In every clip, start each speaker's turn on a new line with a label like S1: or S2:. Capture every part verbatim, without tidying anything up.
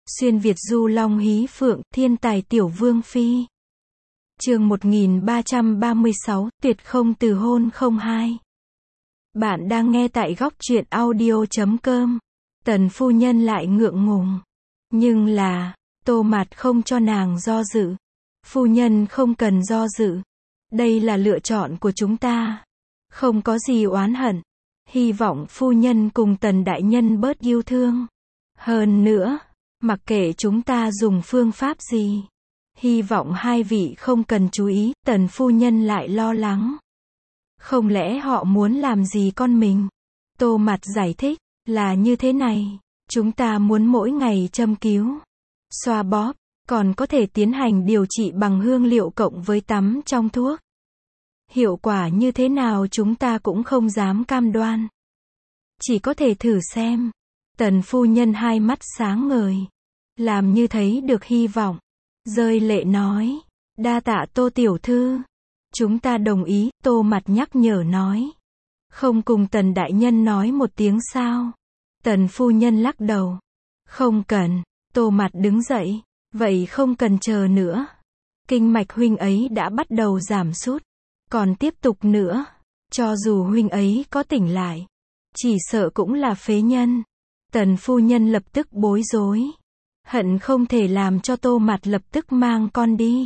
S1: Xuyên Việt du long hí phượng, thiên tài tiểu vương phi. Chương một nghìn ba trăm ba mươi sáu, tuyệt không từ hôn không hai. Bạn đang nghe tại góc truyện audio chấm com. Tần phu nhân lại ngượng ngùng. Nhưng là, Tô Mạt không cho nàng do dự. Phu nhân không cần do dự. Đây là lựa chọn của chúng ta. Không có gì oán hận. Hy vọng phu nhân cùng Tần đại nhân bớt yêu thương. Hơn nữa, mặc kệ chúng ta dùng phương pháp gì, hy vọng hai vị không cần chú ý. Tần phu nhân lại lo lắng. Không lẽ họ muốn làm gì con mình? Tô Mạt giải thích, là như thế này, chúng ta muốn mỗi ngày châm cứu, xoa bóp, còn có thể tiến hành điều trị bằng hương liệu cộng với tắm trong thuốc. Hiệu quả như thế nào chúng ta cũng không dám cam đoan. Chỉ có thể thử xem. Tần phu nhân hai mắt sáng ngời. Làm như thấy được hy vọng. Rơi lệ nói. Đa tạ Tô tiểu thư. Chúng ta đồng ý. Tô Mạt nhắc nhở nói. Không cùng Tần đại nhân nói một tiếng sao? Tần phu nhân lắc đầu. Không cần. Tô Mạt đứng dậy. Vậy không cần chờ nữa. Kinh mạch huynh ấy đã bắt đầu giảm sút. Còn tiếp tục nữa. Cho dù huynh ấy có tỉnh lại, chỉ sợ cũng là phế nhân. Tần phu nhân lập tức bối rối. Hận không thể làm cho Tô Mạt lập tức mang con đi.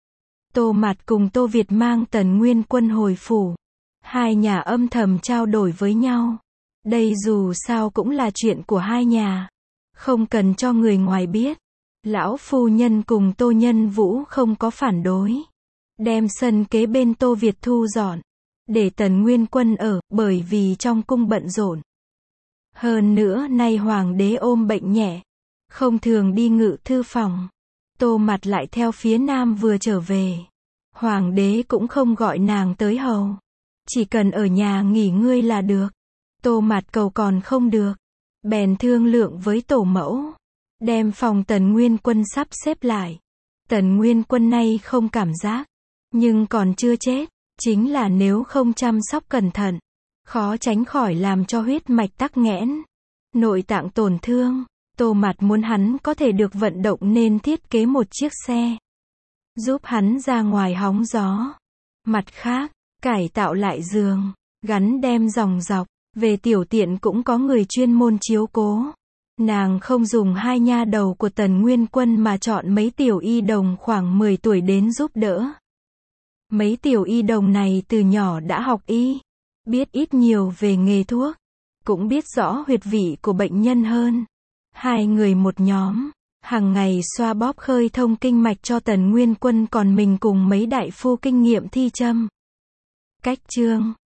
S1: Tô Mạt cùng Tô Việt mang Tần Nguyên Quân hồi phủ. Hai nhà âm thầm trao đổi với nhau. Đây dù sao cũng là chuyện của hai nhà. Không cần cho người ngoài biết. Lão phu nhân cùng Tô Nhân Vũ không có phản đối. Đem sân kế bên Tô Việt thu dọn. Để Tần Nguyên Quân ở, bởi vì trong cung bận rộn. Hơn nữa nay hoàng đế ôm bệnh nhẹ, không thường đi ngự thư phòng. Tô Mạt lại theo phía nam vừa trở về. Hoàng đế cũng không gọi nàng tới hầu. Chỉ cần ở nhà nghỉ ngơi là được. Tô Mạt cầu còn không được. Bèn thương lượng với tổ mẫu. Đem phòng Tần Nguyên Quân sắp xếp lại. Tần Nguyên Quân nay không cảm giác. Nhưng còn chưa chết. Chính là nếu không chăm sóc cẩn thận, khó tránh khỏi làm cho huyết mạch tắc nghẽn, nội tạng tổn thương. Tô Mạt muốn hắn có thể được vận động nên thiết kế một chiếc xe, giúp hắn ra ngoài hóng gió. Mặt khác, cải tạo lại giường, gắn đem dòng dọc, về tiểu tiện cũng có người chuyên môn chiếu cố. Nàng không dùng hai nha đầu của Tần Nguyên Quân mà chọn mấy tiểu y đồng khoảng mười tuổi đến giúp đỡ. Mấy tiểu y đồng này từ nhỏ đã học y, biết ít nhiều về nghề thuốc, cũng biết rõ huyệt vị của bệnh nhân hơn. Hai người một nhóm, hàng ngày xoa bóp khơi thông kinh mạch cho Tần Nguyên Quân, còn mình cùng mấy đại phu kinh nghiệm thi châm. Cách chương